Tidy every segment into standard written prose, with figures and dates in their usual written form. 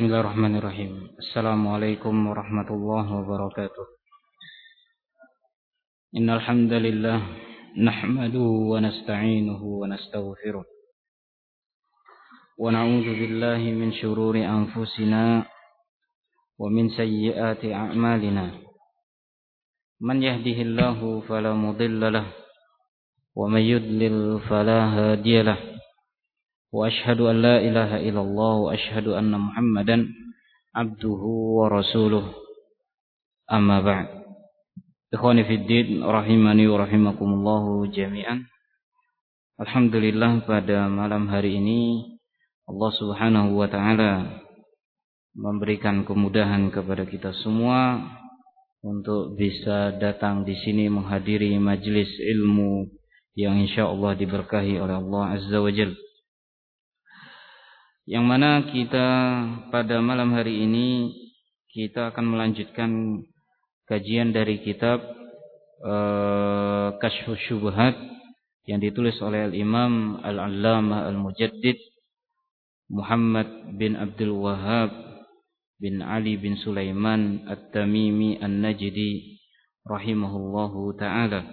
Bismillahirrahmanirrahim. Assalamualaikum warahmatullahi wabarakatuh. Innal hamdalillah nahmaduhu wa nasta'inuhu wa nastaghfiruh. Wa na'udzu billahi min shururi anfusina wa min sayyiati a'malina. Man yahdihillahu fala mudilla lahu wa may yudlil fala hadiya lahu. Wa ashhadu an la ilaha illallah wa ashhadu anna Muhammadan abduhu wa rasuluh. Amma ba'd. Ikhwani fid din rahimani wa rahimakumullah jami'an. Alhamdulillah, pada malam hari ini Allah Subhanahu wa taala memberikan kemudahan kepada kita semua untuk bisa datang di sini menghadiri majelis ilmu yang insyaallah diberkahi oleh Allah Azza wa Jalla. Yang mana kita pada malam hari ini kita akan melanjutkan kajian dari kitab Kashfus Syubhat yang ditulis oleh Al-Imam Al-Allamah Al-Mujaddid Muhammad bin Abdul Wahhab bin Ali bin Sulaiman At-Tamimi An-Najdi rahimahullahu ta'ala.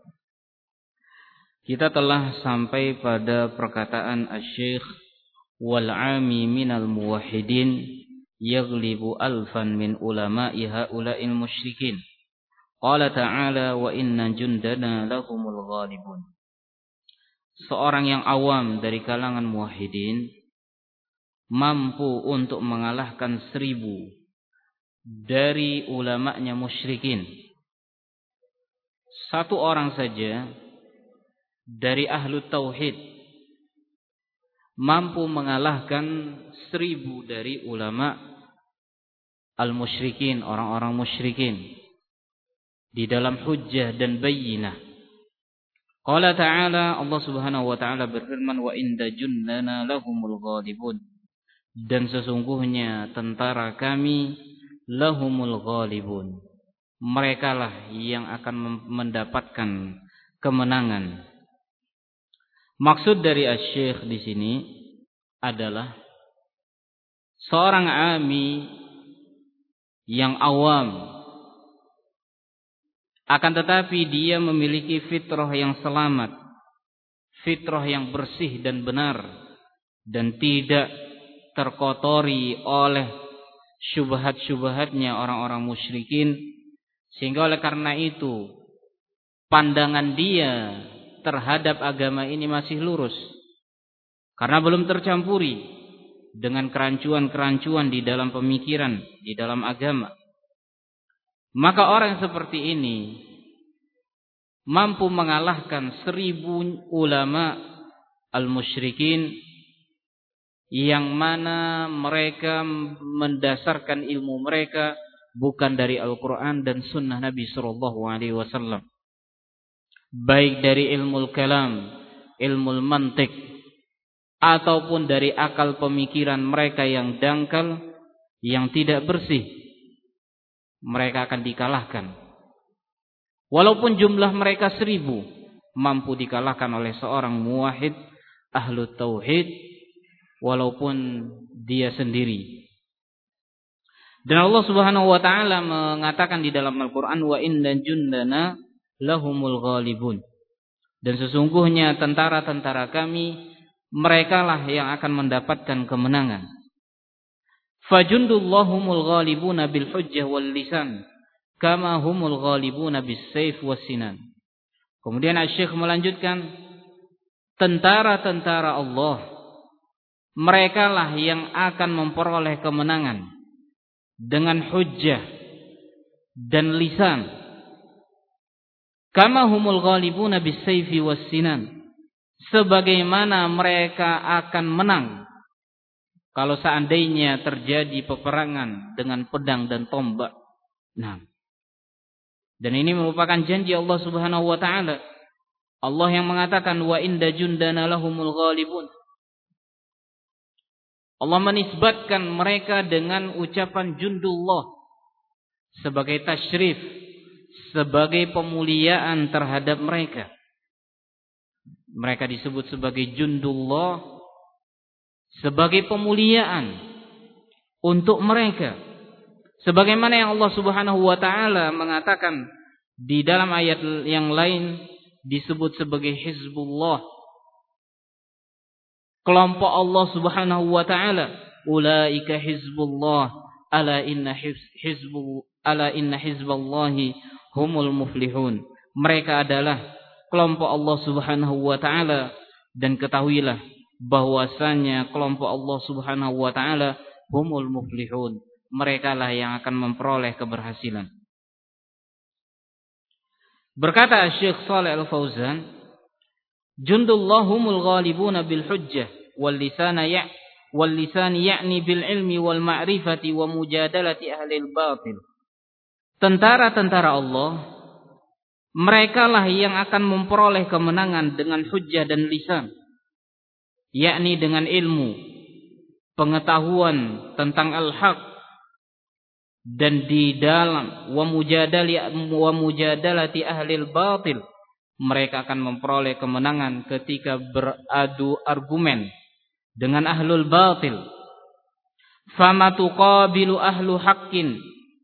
Kita telah sampai pada perkataan Asy-Syaikh wal-'ami minal muwahhidin yaghlibu alfan min ulama'i haula'il musyrikin. Qala ta'ala wa inna jundana lahumul ghalibun. Seorang yang awam dari kalangan muwahhidin mampu untuk mengalahkan 1000 dari ulama'nya musyrikin. Satu orang saja dari ahlu tauhid mampu mengalahkan 1000 dari ulama al-musyrikin, orang-orang musyrikin, di dalam hujjah dan bayyinah. Qala ta'ala, Allah Subhanahu wa ta'ala berfirman, wa inda junnana lahumul ghalibun. Dan sesungguhnya tentara kami lahumul ghalibun, merekalah yang akan mendapatkan kemenangan. Maksud dari Asy-Syaikh di sini adalah seorang ami yang awam, akan tetapi dia memiliki fitrah yang selamat, fitrah yang bersih dan benar, dan tidak terkotori oleh syubhat-syubhatnya orang-orang musyrikin, sehingga oleh karena itu pandangan dia terhadap agama ini masih lurus, karena belum tercampuri dengan kerancuan-kerancuan di dalam pemikiran, di dalam agama. Maka orang seperti ini mampu mengalahkan 1000 ulama al-musyrikin yang mana mereka mendasarkan ilmu mereka bukan dari Al-Quran dan Sunnah Nabi Sallallahu Alaihi Wasallam, baik dari ilmu kalam, ilmu mantik, ataupun dari akal pemikiran mereka yang dangkal, yang tidak bersih. Mereka akan dikalahkan. Walaupun jumlah mereka 1000, mampu dikalahkan oleh seorang muwahhid ahlu tauhid, walaupun dia sendiri. Dan Allah Subhanahu wa taala mengatakan di dalam Al-Qur'an, wa inna jundana lahumul ghalibun. Dan sesungguhnya tentara-tentara kami, merekalah yang akan mendapatkan kemenangan. Fajundullahumul ghalibuna bil hujjah wal lisan kama humul ghalibuna bis sayf was sinan. Kemudian Asy-Syaikh melanjutkan, tentara-tentara Allah, merekalah yang akan memperoleh kemenangan dengan hujjah dan lisan. Kama humul ghalibuna bis-sayfi was-sinan, sebagaimana mereka akan menang kalau seandainya terjadi peperangan dengan pedang dan tombak. Nah, dan ini merupakan janji Allah Subhanahu wa taala. Allah yang mengatakan wa inda jundana lahumul ghalibun. Allah menisbatkan mereka dengan ucapan jundullah sebagai tasyrif, sebagai pemuliaan terhadap mereka. Mereka disebut sebagai jundullah sebagai pemuliaan untuk mereka. Sebagaimana yang Allah Subhanahu wa taala mengatakan di dalam ayat yang lain disebut sebagai Hizbullah. Kelompok Allah Subhanahu wa taala, ulaika hizbullah, ala inna hizballahi humul muflihun. Mereka adalah kelompok Allah Subhanahu wa taala, dan ketahuilah bahwasanya kelompok Allah Subhanahu wa taala humul muflihun. Mereka lah yang akan memperoleh keberhasilan. Berkata Syekh Shalih Al-Fauzan, jundullah humul ghalibuna bil hujjah wal lisani ya'ni bil ilmi wal ma'rifati wa mujadalati ahli al-batil. Tentara-tentara Allah, mereka lah yang akan memperoleh kemenangan dengan hujjah dan lisan, yakni dengan ilmu, pengetahuan tentang al-haq, dan di dalam wa mujadalati ahli al-batil, mereka akan memperoleh kemenangan ketika beradu argumen dengan ahlul batil. Fama tuqabilu ahlu haqqin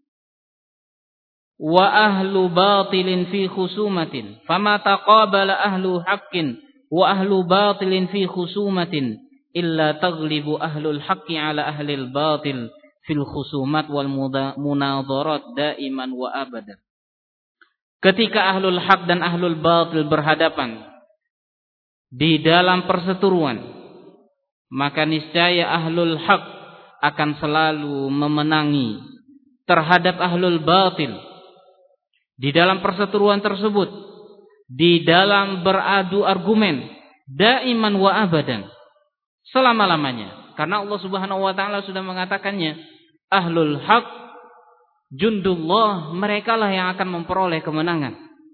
wa ahlu batilin fi khusumatin, fama taqabala ahlu haqqin wa ahlu batilin fi khusumatin illa taghlibu ahlul haqqi ala ahlil batil fil khusumat wal munadharat daiman wa abadan. Ketika ahlul haq dan ahlul batil berhadapan di dalam perseteruan, maka niscaya ahlul haq akan selalu memenangi terhadap ahlul batil di dalam perseteruan tersebut, di dalam beradu argumen, daiman wa abadan, selama-lamanya. Karena Allah Subhanahu wa taala sudah mengatakannya, ahlul haq jundullah, merekalah yang akan memperoleh kemenangan.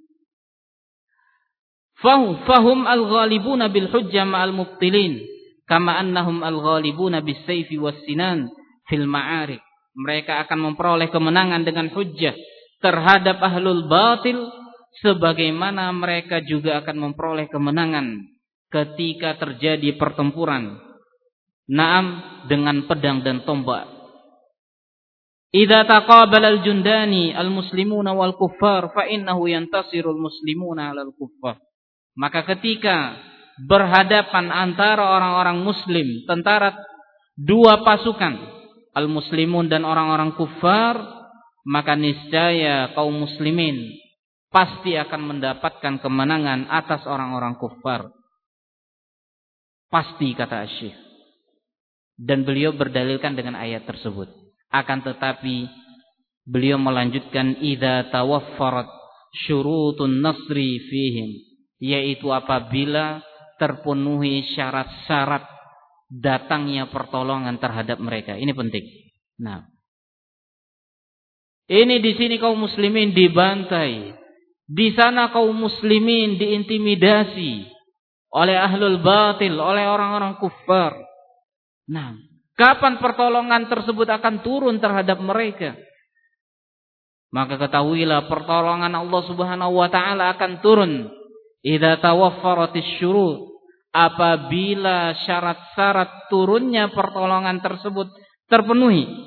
Fahum al-ghalibuna bil hujjah ma'al mubtilin, kama annahum al-ghalibuna bis sayfi was sinan fil ma'arik. Mereka akan memperoleh kemenangan dengan hujjah terhadap ahlul batil, sebagaimana mereka juga akan memperoleh kemenangan ketika terjadi pertempuran. Naam, dengan pedang dan tombak. Idza taqabala al-jundani al-muslimuna wal kuffar fa innahu yantasiru al-muslimuna 'alal kuffar. Maka ketika berhadapan antara orang-orang muslim, tentara dua pasukan, al-muslimun dan orang-orang kuffar, maka niscaya kaum muslimin pasti akan mendapatkan kemenangan atas orang-orang kuffar. Pasti, kata Syekh. Dan beliau berdalilkan dengan ayat tersebut. Akan tetapi beliau melanjutkan, idza tawaffarat syurutun nasri fihim, yaitu apabila terpenuhi syarat-syarat datangnya pertolongan terhadap mereka. Ini penting. Nah, ini di sini kaum muslimin dibantai, di sana kaum muslimin diintimidasi oleh ahlul batil, oleh orang-orang kufar. Nah, kapan pertolongan tersebut akan turun terhadap mereka? Maka ketahuilah pertolongan Allah Subhanahu wa taala akan turun idza tawaffaratis syurut, apabila syarat-syarat turunnya pertolongan tersebut terpenuhi.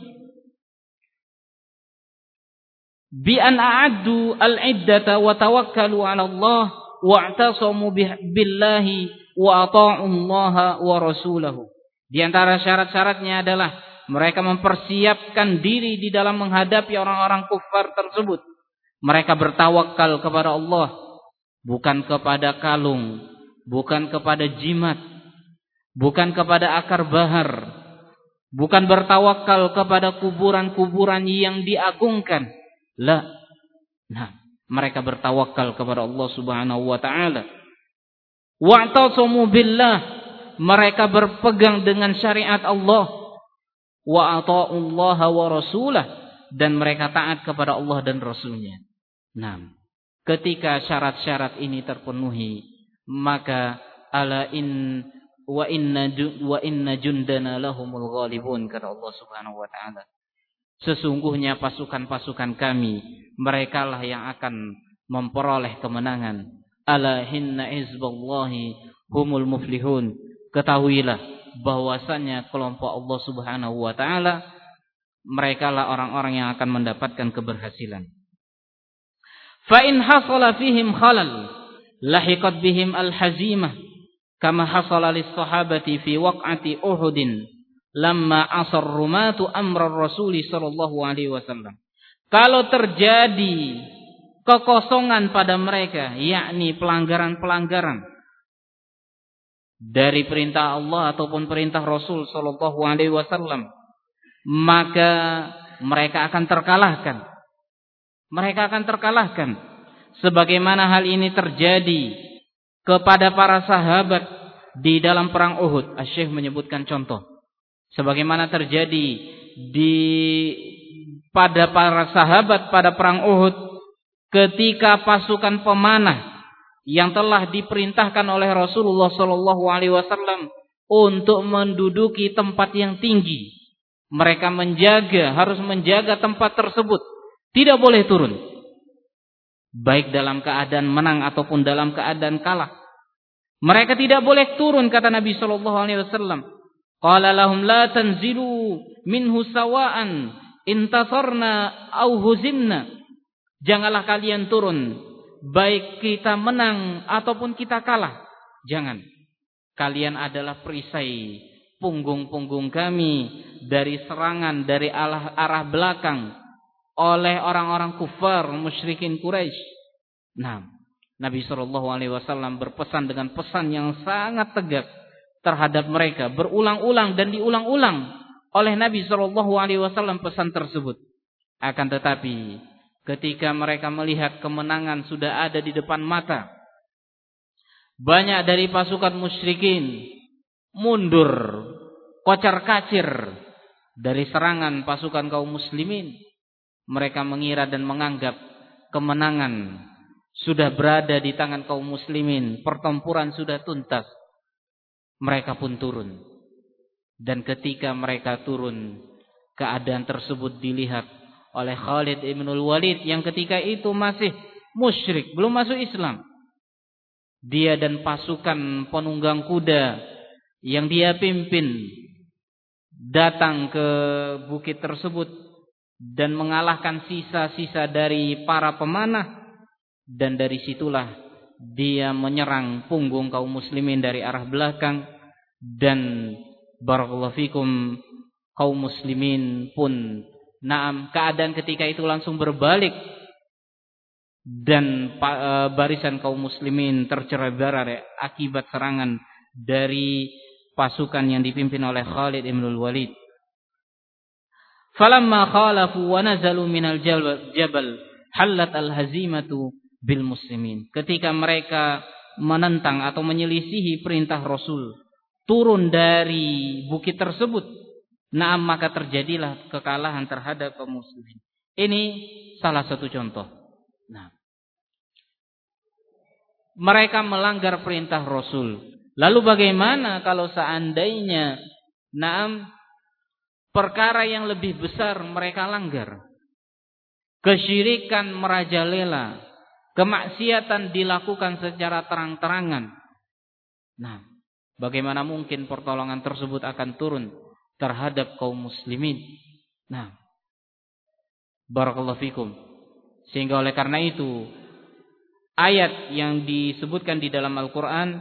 Bi an a'addu al-iddata wa tawakkalu 'ala Allah wa'tasamu billahi wa ata'u Allah wa rasulahu. Di antara syarat-syaratnya adalah mereka mempersiapkan diri di dalam menghadapi orang-orang kufar tersebut. Mereka bertawakal kepada Allah, bukan kepada kalung, bukan kepada jimat, bukan kepada akar bahar, bukan bertawakal kepada kuburan-kuburan yang diagungkan. La. Nah, mereka bertawakal kepada Allah Subhanahu wa taala. Wa'tasamu billah, mereka berpegang dengan syariat Allah. Wa ata'ullaha wa rasulah, dan mereka taat kepada Allah dan Rasulnya. Nah, ketika syarat-syarat ini terpenuhi, maka wa inna jundana lahumul ghalibun, kata Allah Subhanahu wa taala. Sesungguhnya pasukan-pasukan kami, merekalah yang akan memperoleh kemenangan. Ala hinna hizballahi humul muflihun. Ketahuilah bahwasanya kelompok Allah Subhanahu wa taala merekalah orang-orang yang akan mendapatkan keberhasilan. Fa in hasala fihim khalal lahiqat bihim al-hazimah kama hasala lis-sahabati fi waq'ati Uhudin lamma asar rumatu amra Rasul sallallahu alaihi wasallam. Kalau terjadi kekosongan pada mereka, yakni pelanggaran-pelanggaran dari perintah Allah ataupun perintah Rasul sallallahu alaihi wasallam, maka mereka akan terkalahkan. Mereka akan terkalahkan. Sebagaimana hal ini terjadi kepada para sahabat di dalam perang Uhud. Asy-Syaikh menyebutkan contoh. Sebagaimana terjadi pada para sahabat pada perang Uhud ketika pasukan pemanah yang telah diperintahkan oleh Rasulullah sallallahu alaihi wasallam untuk menduduki tempat yang tinggi. Mereka harus menjaga tempat tersebut. Tidak boleh turun. Baik dalam keadaan menang ataupun dalam keadaan kalah. Mereka tidak boleh turun, kata Nabi sallallahu alaihi wasallam. Qala lahum la tanzilu minhu sawa'an intasarna aw huzimna. Janganlah kalian turun baik kita menang ataupun kita kalah. Jangan. Kalian adalah perisai punggung-punggung kami dari serangan dari arah belakang oleh orang-orang kufar musyrikin Quraisy. Nah, Nabi sallallahu alaihi wasallam berpesan dengan pesan yang sangat tegas terhadap mereka, berulang-ulang dan diulang-ulang oleh Nabi sallallahu alaihi wasallam pesan tersebut. Akan tetapi ketika mereka melihat kemenangan sudah ada di depan mata, banyak dari pasukan musyrikin mundur, kocar-kacir dari serangan pasukan kaum muslimin. Mereka mengira dan menganggap kemenangan sudah berada di tangan kaum muslimin, pertempuran sudah tuntas. Mereka pun turun. Dan ketika mereka turun, keadaan tersebut dilihat oleh Khalid ibn Walid yang ketika itu masih musyrik, belum masuk Islam. Dia dan pasukan penunggang kuda yang dia pimpin datang ke bukit tersebut dan mengalahkan sisa-sisa dari para pemanah, dan dari situlah dia menyerang punggung kaum muslimin dari arah belakang, dan barakallahu fikum kaum muslimin pun keadaan ketika itu langsung berbalik dan barisan kaum muslimin tercerai-berai akibat serangan dari pasukan yang dipimpin oleh Khalid ibn Walid. Falamma khalafu wa nazalu minal jabal halat al-hazimatu bil muslimin. Ketika mereka menentang atau menyelisihi perintah Rasul, turun dari bukit tersebut, maka terjadilah kekalahan terhadap kaum muslimin. Ini salah satu contoh. Mereka melanggar perintah Rasul. Lalu bagaimana kalau seandainya perkara yang lebih besar mereka langgar? Kesyirikan merajalela, kemaksiatan dilakukan secara terang-terangan. Bagaimana mungkin pertolongan tersebut akan turun terhadap kaum muslimin? Barakallahu fikum. Sehingga oleh karena itu, ayat yang disebutkan di dalam Al-Quran,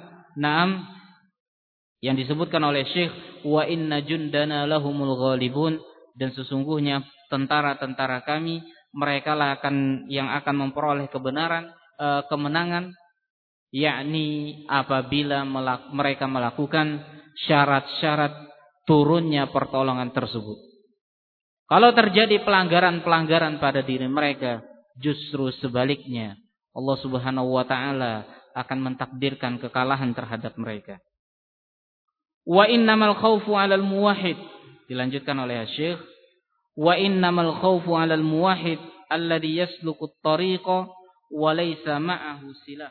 yang disebutkan oleh Syekh, wa inna jundana lahumul ghalibun, dan sesungguhnya tentara-tentara kami, mereka lah yang akan memperoleh kemenangan, yakni apabila mereka melakukan syarat-syarat turunnya pertolongan tersebut. Kalau terjadi pelanggaran-pelanggaran pada diri mereka, justru sebaliknya, Allah Subhanahu wa taala akan mentakdirkan kekalahan terhadap mereka. Wa innamal khaufu 'alal muwahhid, dilanjutkan oleh Syekh, wa innamal khaufu 'alal muwahhid alladhi yasluku at-tariqa wa laysa ma'ahu silah.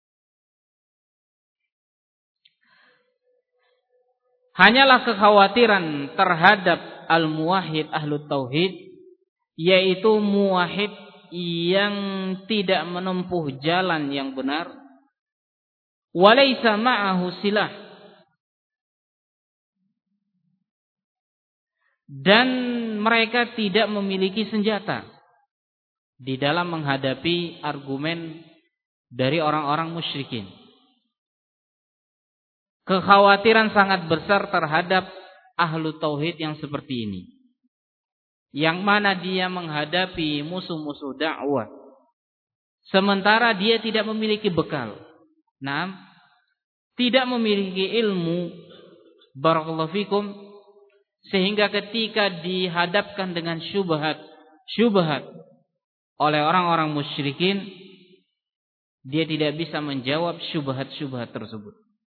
Hanyalah kekhawatiran terhadap al-muwahhid ahlut tauhid, yaitu muwahhid yang tidak menempuh jalan yang benar, wa laysa ma'ahu silah, dan mereka tidak memiliki senjata di dalam menghadapi argumen dari orang-orang musyrikin. Kekhawatiran sangat besar terhadap ahlu tauhid yang seperti ini, yang mana dia menghadapi musuh-musuh dakwah sementara dia tidak memiliki bekal. Nah, tidak memiliki ilmu, barakallahu fikum, sehingga ketika dihadapkan dengan syubhat oleh orang-orang musyrikin, dia tidak bisa menjawab syubhat-syubhat tersebut.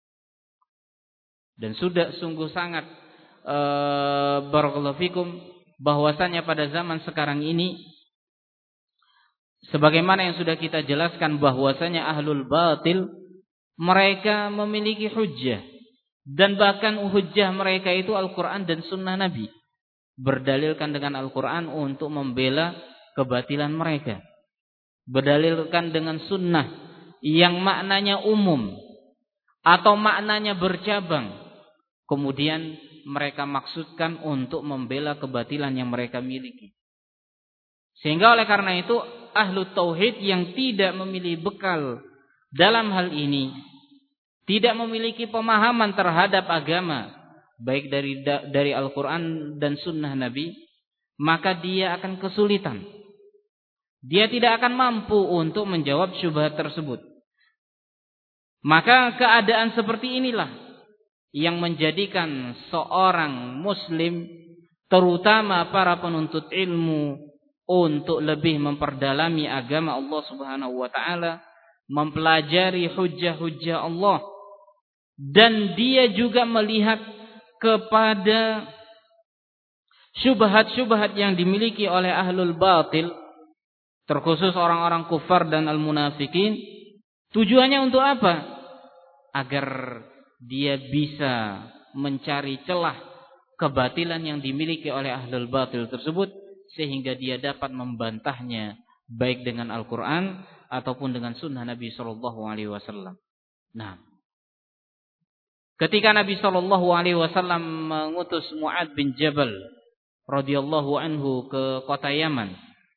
Dan sudah sungguh sangat barakallahu fikum bahwasanya pada zaman sekarang ini, sebagaimana yang sudah kita jelaskan, bahwasanya ahlul batil mereka memiliki hujjah, dan bahkan hujjah mereka itu Al-Quran dan Sunnah Nabi, berdalilkan dengan Al-Quran untuk membela kebatilan mereka, berdalilkan dengan Sunnah yang maknanya umum atau maknanya bercabang, kemudian mereka maksudkan untuk membela kebatilan yang mereka miliki. Sehingga oleh karena itu ahlu tauhid yang tidak memiliki bekal dalam hal ini, tidak memiliki pemahaman terhadap agama, baik dari Al-Quran dan Sunnah Nabi, maka dia akan kesulitan. Dia tidak akan mampu untuk menjawab syubhat tersebut. Maka keadaan seperti inilah yang menjadikan seorang muslim, terutama para penuntut ilmu, untuk lebih memperdalami agama Allah Subhanahu wa taala, mempelajari hujjah-hujjah Allah, dan dia juga melihat kepada syubhat-syubhat yang dimiliki oleh ahlul batil, terkhusus orang-orang kufar dan al-munafikin. Tujuannya untuk apa? Agar dia bisa mencari celah kebatilan yang dimiliki oleh ahlul batil tersebut, sehingga dia dapat membantahnya baik dengan Al-Quran ataupun dengan Sunnah Nabi SAW. Nah, ketika Nabi SAW mengutus Mu'adz bin Jabal radhiyallahu anhu ke kota Yaman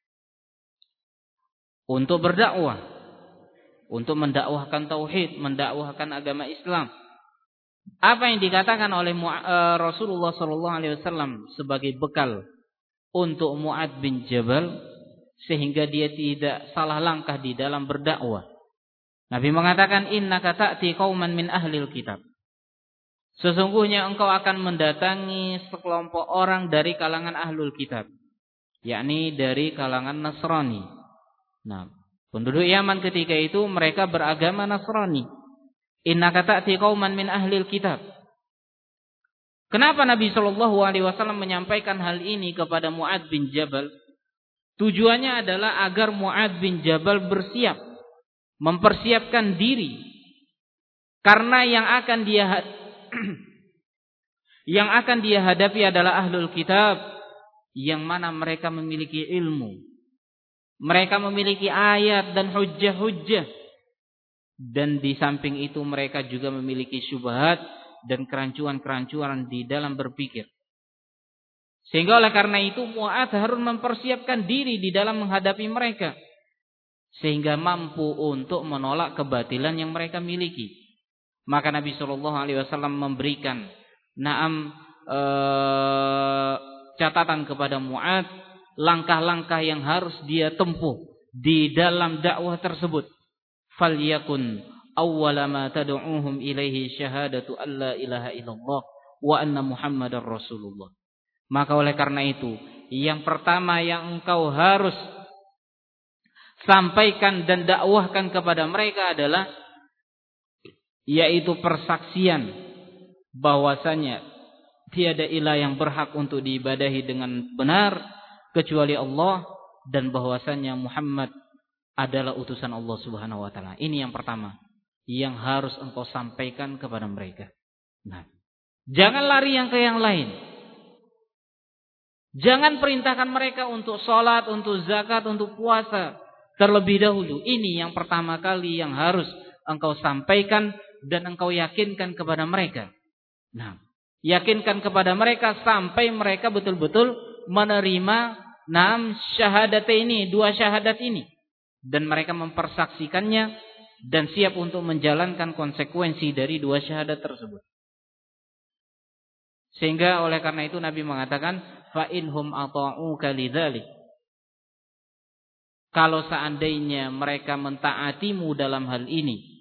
untuk berdakwah, untuk mendakwahkan tauhid, mendakwahkan agama Islam, apa yang dikatakan oleh Rasulullah SAW sebagai bekal untuk Mu'adz bin Jabal sehingga dia tidak salah langkah di dalam berdakwah? Nabi mengatakan, innaka ta'ti qauman min ahlil kitab. Sesungguhnya engkau akan mendatangi sekelompok orang dari kalangan ahlul kitab, yakni dari kalangan Nasrani. Nah, penduduk Yaman ketika itu mereka beragama Nasrani. Innaka ta'ti qauman min ahlil kitab. Kenapa Nabi SAW menyampaikan hal ini kepada Mu'adz bin Jabal? Tujuannya adalah agar Mu'adz bin Jabal bersiap, mempersiapkan diri, karena yang akan dia hadapi adalah ahlul kitab, yang mana mereka memiliki ilmu, mereka memiliki ayat dan hujjah-hujjah, dan di samping itu mereka juga memiliki syubhat dan kerancuan-kerancuan di dalam berpikir. Sehingga oleh karena itu Mu'adz harus mempersiapkan diri di dalam menghadapi mereka, sehingga mampu untuk menolak kebatilan yang mereka miliki. Maka Nabi SAW memberikan catatan kepada Mu'adz, langkah-langkah yang harus dia tempuh di dalam dakwah tersebut. Falyakun awwala ma tad'uuhum ilaihi syahadatu alla ilaha illallah wa anna Muhammadar Rasulullah. Maka oleh karena itu, yang pertama yang engkau harus sampaikan dan dakwahkan kepada mereka adalah yaitu persaksian bahwasanya tiada ilah yang berhak untuk diibadahi dengan benar kecuali Allah, dan bahwasanya Muhammad adalah utusan Allah Subhanahu wa taala. Ini yang pertama yang harus engkau sampaikan kepada mereka. Nah, jangan lari yang ke yang lain. Jangan perintahkan mereka untuk sholat, untuk zakat, untuk puasa terlebih dahulu. Ini yang pertama kali yang harus engkau sampaikan dan engkau yakinkan kepada mereka. Nah, yakinkan kepada mereka sampai mereka betul-betul menerima syahadat ini, 2 syahadat ini, dan mereka mempersaksikannya dan siap untuk menjalankan konsekuensi dari 2 syahadat tersebut. Sehingga oleh karena itu Nabi mengatakan fa inhum ata'uka lidzalik. Kalau seandainya mereka mentaatimu dalam hal ini,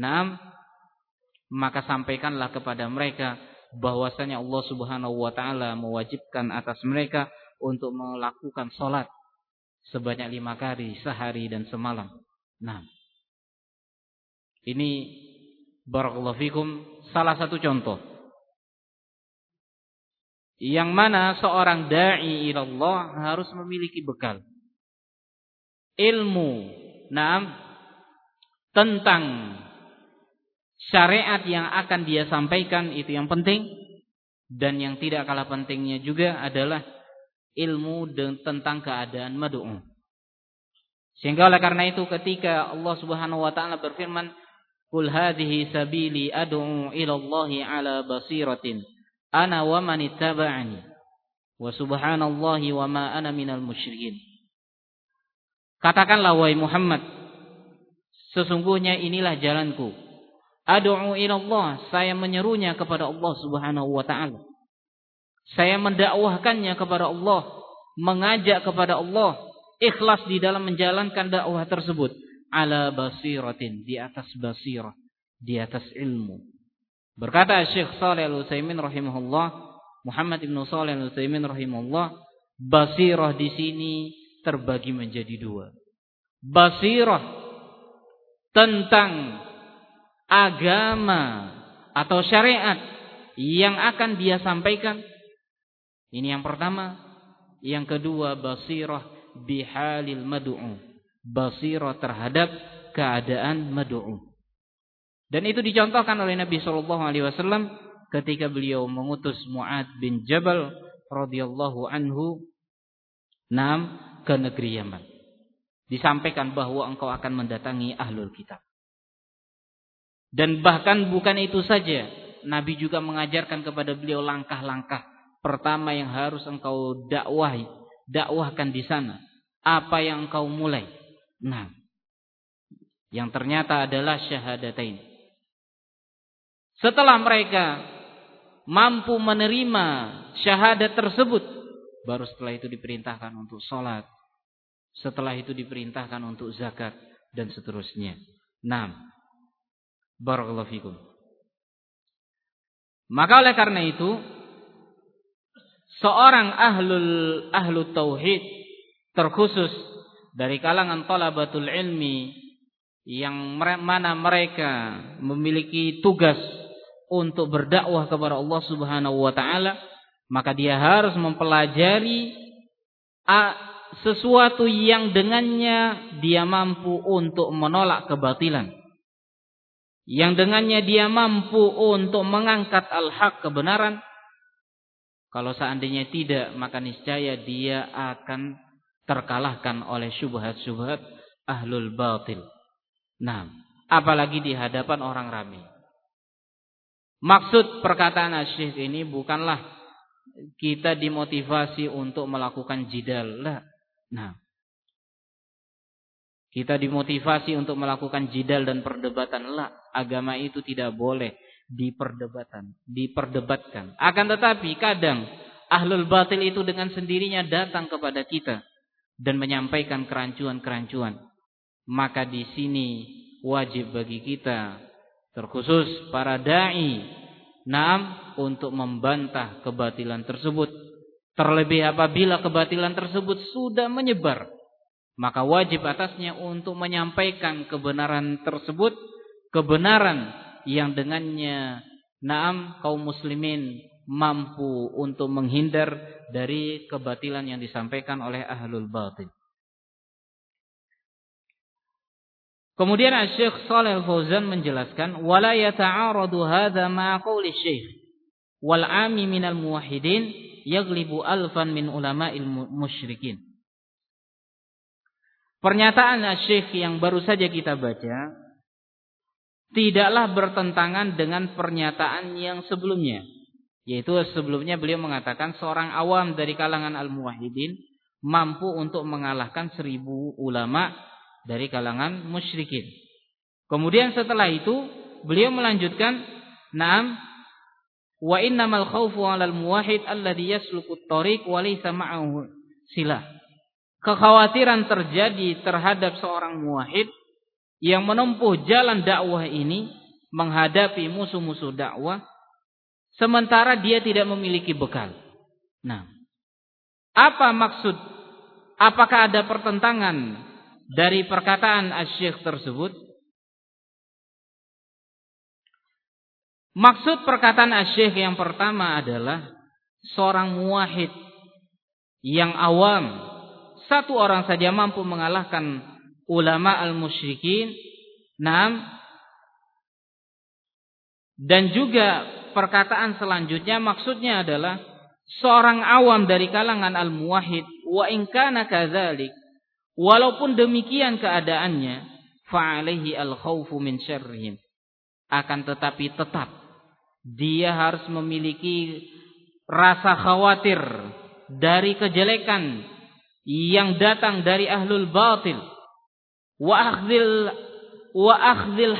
maka sampaikanlah kepada mereka bahwasanya Allah Subhanahu wa taala mewajibkan atas mereka untuk melakukan salat sebanyak 5 kali sehari dan semalam. Ini barakallahu fikum salah satu contoh yang mana seorang dai ilallah harus memiliki bekal ilmu tentang syariat yang akan dia sampaikan, itu yang penting. Dan yang tidak kalah pentingnya juga adalah ilmu tentang keadaan mad'u. Sehingga oleh karena itu ketika Allah Subhanahu wa taala berfirman, "Qul hadhihi sabili ad'u ila Allahi 'ala basiratin ana wa man ittaba'ani wa subhanallahi wa ma ana minal musyrikin." Katakanlah wahai Muhammad, sesungguhnya inilah jalanku. Ad'u ila Allah, saya menyerunya kepada Allah Subhanahu wa taala. Saya mendakwahkannya kepada Allah, mengajak kepada Allah, ikhlas di dalam menjalankan dakwah tersebut. Ala basiratin, di atas basirah, di atas ilmu. Berkata Syekh Shalih Al-Utsaimin rahimahullah, Muhammad ibn Shalih Al-Utsaimin rahimahullah, basirah di sini terbagi menjadi 2. Basirah tentang agama atau syariat yang akan dia sampaikan. Ini yang pertama. Yang kedua, basirah bihalil mad'u, basirah terhadap keadaan mad'u. Dan itu dicontohkan oleh Nabi SAW ketika beliau mengutus Mu'adz bin Jabal radhiyallahu anhu ke negeri Yaman. Disampaikan bahwa engkau akan mendatangi ahlul kitab. Dan bahkan bukan itu saja, Nabi juga mengajarkan kepada beliau langkah-langkah pertama yang harus engkau dakwahkan di sana. Apa yang engkau mulai? Yang ternyata adalah syahadatain. Setelah mereka mampu menerima syahadat tersebut, baru setelah itu diperintahkan untuk sholat. Setelah itu diperintahkan untuk zakat dan seterusnya. Barakallahu fikum. Maka oleh karena itu, seorang ahlul tauhid, terkhusus dari kalangan talabatul ilmi, yang mana mereka memiliki tugas untuk berdakwah kepada Allah Subhanahu wa taala, maka dia harus mempelajari sesuatu yang dengannya dia mampu untuk menolak kebatilan, yang dengannya dia mampu untuk mengangkat al-haq, kebenaran. Kalau seandainya tidak, maka niscaya dia akan terkalahkan oleh syubhat-syubhat ahlul batil. Apalagi di hadapan orang ramai. Maksud perkataan Syekh ini bukanlah kita dimotivasi untuk melakukan jidal. Kita dimotivasi untuk melakukan jidal dan perdebatan. Agama itu tidak boleh diperdebatkan. Akan tetapi kadang ahlul batil itu dengan sendirinya datang kepada kita dan menyampaikan kerancuan-kerancuan. Maka di sini wajib bagi kita, terkhusus para dai, untuk membantah kebatilan tersebut. Terlebih apabila kebatilan tersebut sudah menyebar, maka wajib atasnya untuk menyampaikan kebenaran tersebut, kebenaran yang dengannya kaum muslimin mampu untuk menghindar dari kebatilan yang disampaikan oleh ahlul batil. Kemudian Syekh Shalih Al-Fauzan menjelaskan, wala yata'aradu hadza ma'a qouli Syekh wal 'ami minal muwahhidin yaghlibu alfan min ulama'il musyrikin. Pernyataan Syekh yang baru saja kita baca tidaklah bertentangan dengan pernyataan yang sebelumnya, Yaitu sebelumnya beliau mengatakan seorang awam dari kalangan al-muwahhidin mampu untuk mengalahkan 1000 ulama dari kalangan musyrikin. Kemudian setelah itu beliau melanjutkan, "Na'am wa innamal khaufu 'alal muwahhid alladhi yasluku at-tariq wa laysa ma'ahu silah." Kekhawatiran terjadi terhadap seorang muwahhid yang menempuh jalan dakwah ini menghadapi musuh-musuh dakwah sementara dia tidak memiliki bekal. Nah, apa maksud? Apakah ada pertentangan dari perkataan asy-syekh tersebut? Maksud perkataan asy-syekh yang pertama adalah seorang muwahhid yang awam, satu orang saja mampu mengalahkan ulama al-musyrikin. Naam. Dan juga perkataan selanjutnya maksudnya adalah seorang awam dari kalangan al-muwahhid wa in kana kadzalik, walaupun demikian keadaannya, fa alaihi al-khaufu min syarrihim, akan tetapi tetap dia harus memiliki rasa khawatir dari kejelekan yang datang dari ahlul batil, wa akhdhil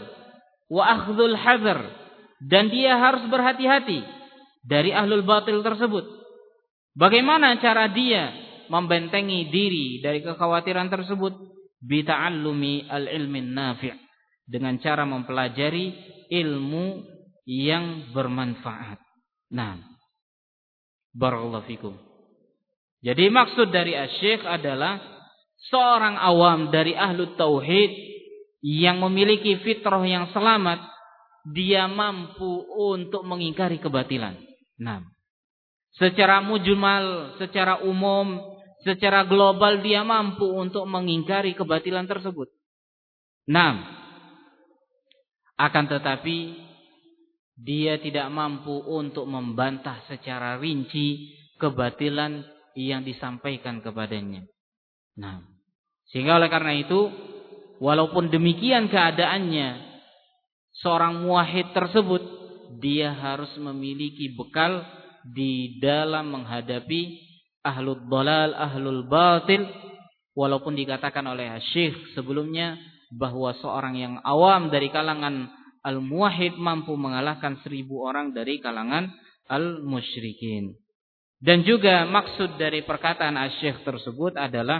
hazar, dan dia harus berhati-hati dari ahlul batil tersebut. Bagaimana cara dia membentengi diri dari kekhawatiran tersebut? Bi ta'allumi al-ilmin nafi', dengan cara mempelajari ilmu yang bermanfaat. Nah, barakallahu fikum. Jadi maksud dari asy-syekh adalah seorang awam dari ahlut tauhid yang memiliki fitrah yang selamat, dia mampu untuk mengingkari kebatilan. Nah, secara mujmal, secara umum, secara global dia mampu untuk mengingkari kebatilan tersebut. Nah, akan tetapi dia tidak mampu untuk membantah secara rinci kebatilan yang disampaikan kepadanya. Nah, sehingga oleh karena itu, walaupun demikian keadaannya, seorang muwahhid tersebut dia harus memiliki bekal di dalam menghadapi ahlul dhalal, ahlul batil. Walaupun dikatakan oleh Syekh sebelumnya bahwa seorang yang awam dari kalangan al-muwahhid mampu mengalahkan 1000 orang dari kalangan al-musyrikin. Dan juga maksud dari perkataan Syekh tersebut adalah,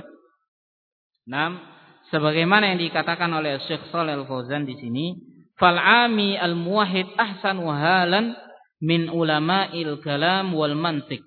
sebagaimana yang dikatakan oleh Syekh Shalih Al-Fauzan di sini, fal'ami al-muwahhid ahsanu halan min ulama'il kalam wal mantiq.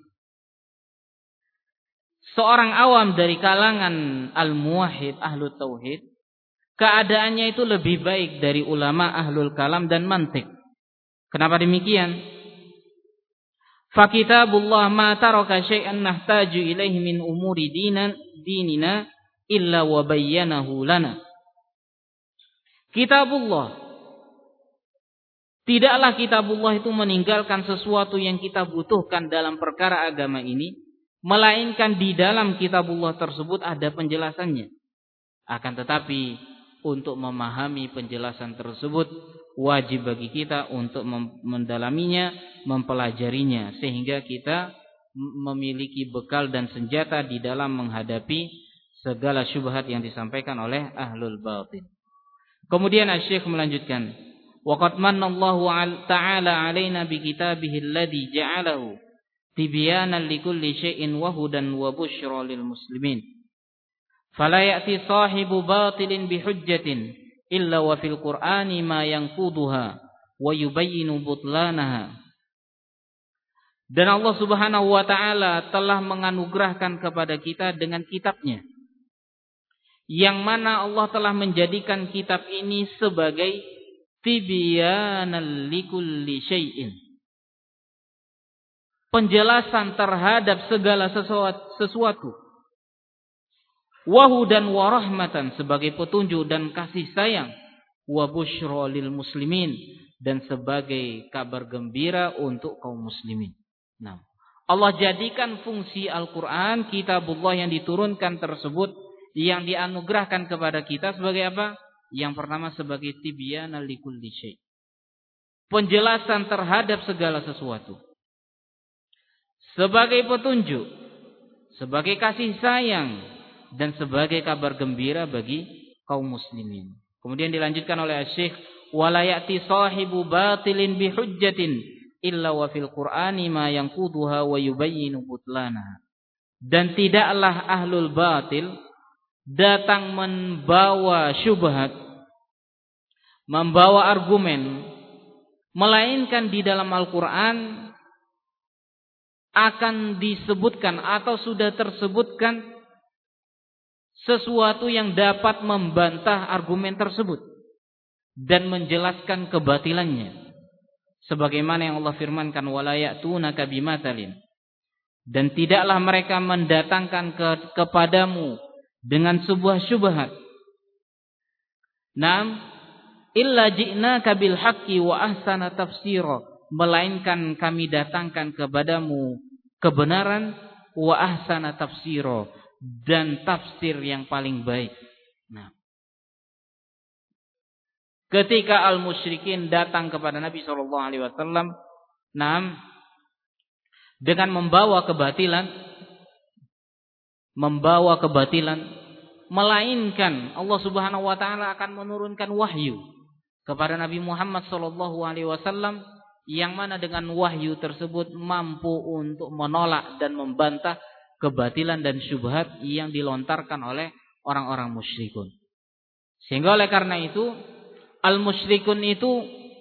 Seorang awam dari kalangan al-muwahhid, ahlut tauhid, keadaannya itu lebih baik dari ulama ahlul kalam dan mantiq. Kenapa demikian? Fa kitabullah ma taraka syai'an nahtaju ilaihi min umuri dinina illa wa bayyanahu lana. Kitabullah, tidaklah kitabullah itu meninggalkan sesuatu yang kita butuhkan dalam perkara agama ini, melainkan di dalam kitabullah tersebut ada penjelasannya. Akan tetapi untuk memahami penjelasan tersebut wajib bagi kita untuk mendalaminya, mempelajarinya, sehingga kita memiliki bekal dan senjata di dalam menghadapi segala syubhat yang disampaikan oleh ahlul batil. Kemudian Asy-Syaikh melanjutkan, waqad manallahu ta'ala 'alaina bi kitabihi alladhi ja'alahu tibyanan likulli syai'in wa hudan wa busyra lil muslimin. Fala ya'ti sahibu batilin bihujjatin illa wa fil Qur'ani ma yanquduha wa yubayyinu butlanaha. Dan Allah Subhanahu wa taala telah menganugerahkan kepada kita dengan kitabnya, yang mana Allah telah menjadikan kitab ini sebagai tibyanan likulli syai'in, penjelasan terhadap segala sesuatu, wahudan wa rahmatan, sebagai petunjuk dan kasih sayang, wa busyra lil muslimin, dan sebagai kabar gembira untuk kaum muslimin. Nah, Allah jadikan fungsi Al-Quran, kitabullah yang diturunkan tersebut, yang dianugerahkan kepada kita sebagai apa? Yang pertama sebagai tibyanan likulli syai', penjelasan terhadap segala sesuatu. sebagai petunjuk, sebagai kasih sayang, dan sebagai kabar gembira bagi kaum muslimin. Kemudian dilanjutkan oleh Syekh, wala ya'ti sahibu batilin bihujjatin illa wa fil Qur'ani ma yanquduha wa yubayyinu butlanaha. Dan tidaklah ahlul batil datang membawa syubhat, membawa argumen, melainkan di dalam Al-Qur'an akan disebutkan atau sudah tersebutkan sesuatu yang dapat membantah argumen tersebut dan menjelaskan kebatilannya. Sebagaimana yang Allah firmankan, wala ya'tunaka bimatsalin, dan tidaklah mereka mendatangkan kepadamu dengan sebuah syubhat. Naam, illa ji'naka bil haqqi wa ahsana tafsira, melainkan kami datangkan kepadamu kebenaran, wa ahsana tafsira, dan tafsir yang paling baik. Nah, ketika al-musyrikin datang kepada Nabi SAW, dengan membawa kebatilan, melainkan Allah Subhanahu wa taala akan menurunkan wahyu kepada Nabi Muhammad SAW, yang mana dengan wahyu tersebut mampu untuk menolak dan membantah kebatilan dan syubhat yang dilontarkan oleh orang-orang musyrikun. Sehingga oleh karena itu al-musyrikun itu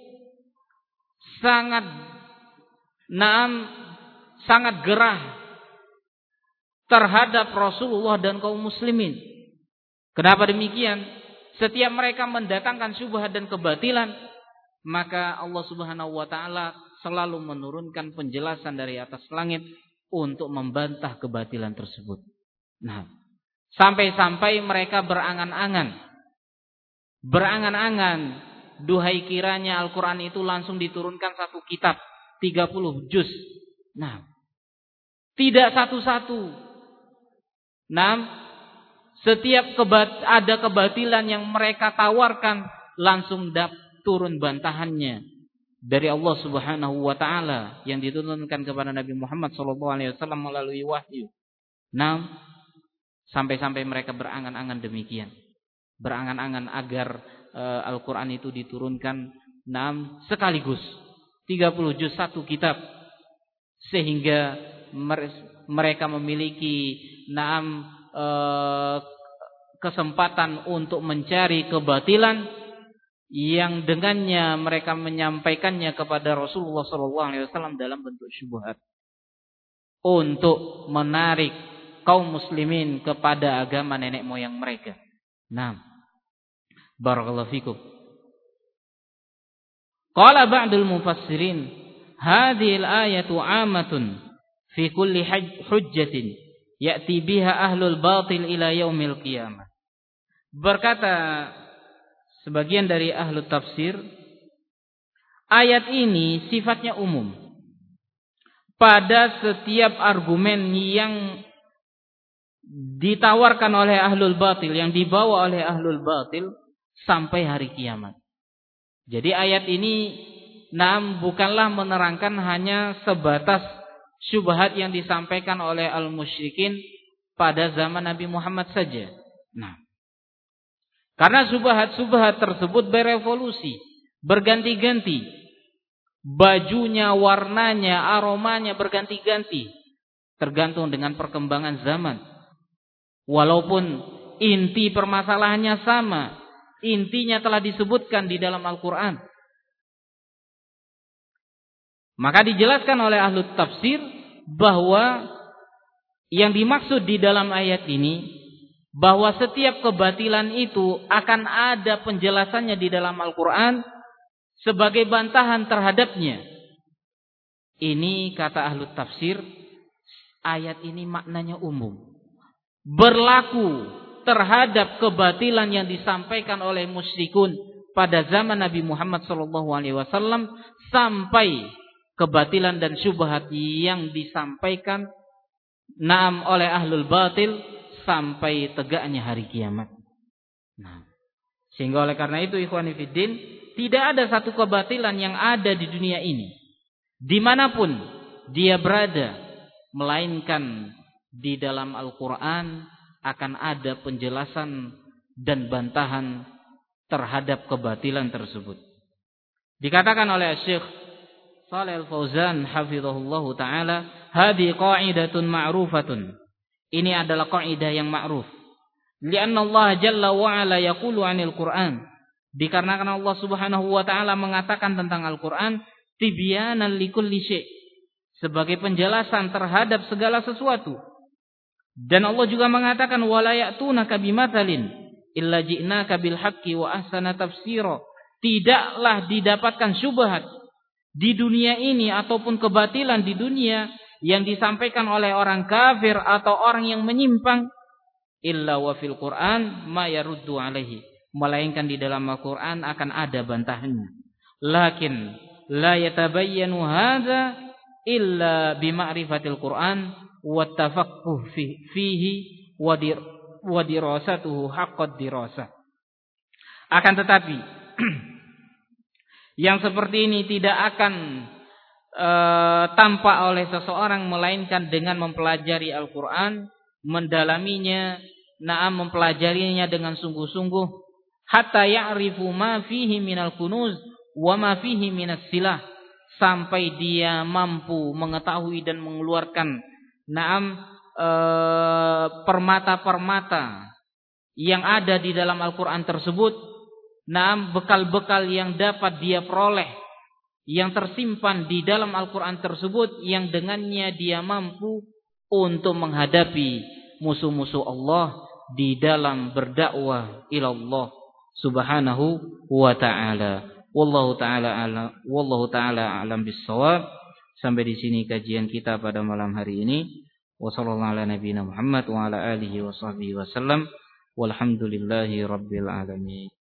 sangat gerah terhadap Rasulullah dan kaum muslimin. Kenapa demikian? Setiap mereka mendatangkan syubhat dan kebatilan, maka Allah Subhanahu wa taala selalu menurunkan penjelasan dari atas langit untuk membantah kebatilan tersebut. Nah, sampai-sampai mereka berangan-angan, duhai kiranya Al-Qur'an itu langsung diturunkan satu kitab 30 juz. Nah, tidak satu-satu. Nah, setiap ada kebatilan yang mereka tawarkan, langsung turun bantahannya dari Allah Subhanahu wa taala yang diturunkan kepada Nabi Muhammad SAW melalui wahyu. Nah, sampai-sampai mereka berangan-angan demikian. Berangan-angan agar Al-Qur'an itu diturunkan sekaligus 30 juz satu kitab, sehingga mereka memiliki kesempatan untuk mencari kebatilan yang dengannya mereka menyampaikannya kepada Rasulullah SAW dalam bentuk syubhat, untuk menarik kaum muslimin kepada agama nenek moyang mereka. Nah, barakallahu fikum. Qala ba'dul mufassirin, hadhihi al-ayatu 'amatun fi kulli hujjatin ya'ti biha ahlul batil ila yaumil qiyamah. Berkata sebagian dari ahlu tafsir, ayat ini sifatnya umum pada setiap argumen yang ditawarkan oleh ahlul batil, yang dibawa oleh ahlul batil sampai hari kiamat. Jadi ayat ini bukanlah menerangkan hanya sebatas syubhat yang disampaikan oleh al-musyrikin pada zaman Nabi Muhammad saja. Nah, karena syubhat tersebut berevolusi, berganti-ganti. Bajunya, warnanya, aromanya berganti-ganti, tergantung dengan perkembangan zaman. Walaupun inti permasalahannya sama, intinya telah disebutkan di dalam Al-Quran. Maka dijelaskan oleh ahlu tafsir bahwa yang dimaksud di dalam ayat ini, bahwa setiap kebatilan itu akan ada penjelasannya di dalam Al-Quran sebagai bantahan terhadapnya. Ini kata ahlu tafsir, ayat ini maknanya umum, berlaku terhadap kebatilan yang disampaikan oleh musyrikun pada zaman Nabi Muhammad SAW, sampai kebatilan dan syubhat yang disampaikan oleh ahlul batil sampai tegaknya hari kiamat. Nah, sehingga oleh karena itu ikhwani fiddin, tidak ada satu kebatilan yang ada di dunia ini, dimanapun dia berada, melainkan di dalam Al-Quran akan ada penjelasan dan bantahan terhadap kebatilan tersebut. Dikatakan oleh Syekh Shalih Al-Fauzan hafizahullahu taala, "Hadhi qa'idatun ma'rufatun." Ini adalah kaidah yang ma'ruf. Lianna Allah jalla wa ala yaqulu 'anil Qur'an. Dikarenakan Allah Subhanahu wa taala mengatakan tentang Al-Qur'an, tibyanan likulli syai', sebagai penjelasan terhadap segala sesuatu. Dan Allah juga mengatakan wala ya'tunaka bimatsalin illa ji'naka bil haqqi wa ahsana tafsira. Tidaklah didapatkan syubhat di dunia ini ataupun kebatilan di dunia yang disampaikan oleh orang kafir atau orang yang menyimpang, illa wa fil Qur'an ma yaruddu alaihi, melainkan di dalam Al-Qur'an akan ada bantahannya. Lakin la yatabayyanu hadza illa bima'rifatil Qur'an wa tafaqquh fihi wa dirasatuhu haqqad dirasah. Akan tetapi yang seperti ini tidak akan tampak oleh seseorang melainkan dengan mempelajari Al-Qur'an, mendalaminya, mempelajarinya dengan sungguh-sungguh, hatta ya'rifu ma fihi minal kunuz wa ma fihi minas silah, sampai dia mampu mengetahui dan mengeluarkan permata-permata yang ada di dalam Al-Qur'an tersebut, bekal-bekal yang dapat dia peroleh, yang tersimpan di dalam Al-Quran tersebut, yang dengannya dia mampu untuk menghadapi musuh-musuh Allah di dalam berdakwah ila Allah Subhanahu wa ta'ala. Wallahu ta'ala a'lam bis-shawab. Sampai di sini kajian kita pada malam hari ini. Wassallallahu ala nabiyina Muhammad wa ala alihi wa sahbihi wasallam. Walhamdulillahi rabbil alamin.